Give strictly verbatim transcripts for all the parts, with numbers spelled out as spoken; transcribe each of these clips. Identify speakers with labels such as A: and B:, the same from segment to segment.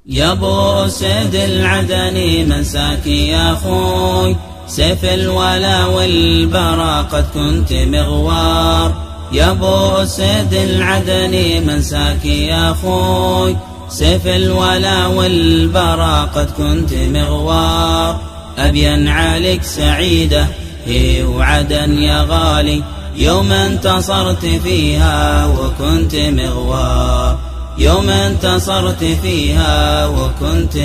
A: يا ابو اسد العدني منساك يا اخوي، سيف الولا والبرا قد كنت مغوار. يا ابو اسد العدني منساك يا اخوي، سيف الولا والبرا قد كنت مغوار. ابين عليك سعيده هي وعدن يا غالي، يوم انتصرت فيها وكنت مغوار. يوم انتصرت فيها وكنت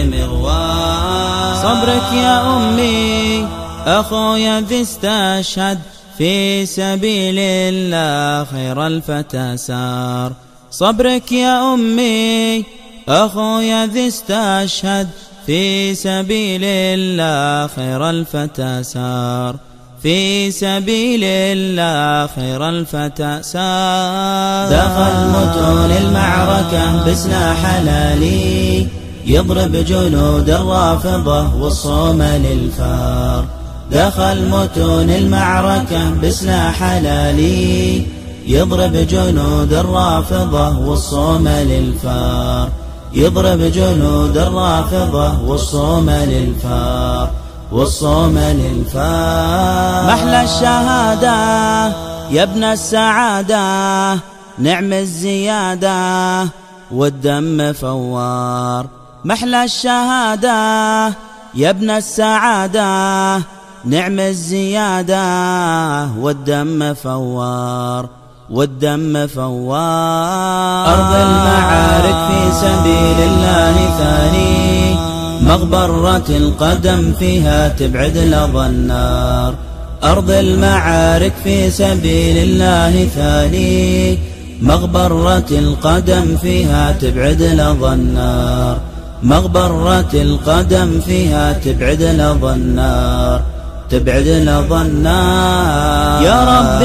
A: مغوار. صبرك يا أمي أخويا ذي استشهد في سبيل الله خير الفتى سار. صبرك يا أمي أخويا ذي استشهد في سبيل الله خير الفتى سار. في سبيل الله خير الفتى سار. دخل متون المعركة بسلاح حلالي، يضرب جنود الرافضة والصوم للفار. دخل متون المعركة بسلاح حلالي، يضرب جنود الرافضة والصوم للفار. يضرب جنود الرافضة والصوم للفار. والصوم للفار. محلى الشهادة يا ابن السعادة، نعم الزيادة والدم فوار. محلى الشهادة يا ابن السعادة، نعم الزيادة والدم فوار. والدم فوار. أرض المعارك في سبيل الله ثاني، مغبرة القدم فيها تبعد لظى النار. أرض المعارك في سبيل الله ثاني، مغبرة القدم فيها تبعد لظى النار. مغبرة القدم فيها تبعد لظى النار. تبعد لظى النار. يا رب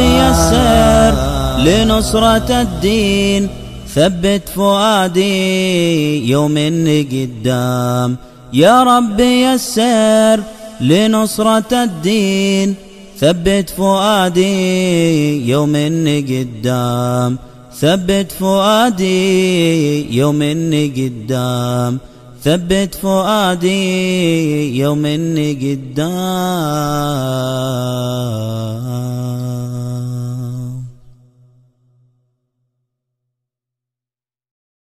A: يسر لنصرة الدين، ثبت فؤادي يوم قدام. يا رب يسر لنصرة الدين، ثبت فؤادي يوم قدام. ثبت فؤادي يوم قدام. ثبت فؤادي يوم قدام.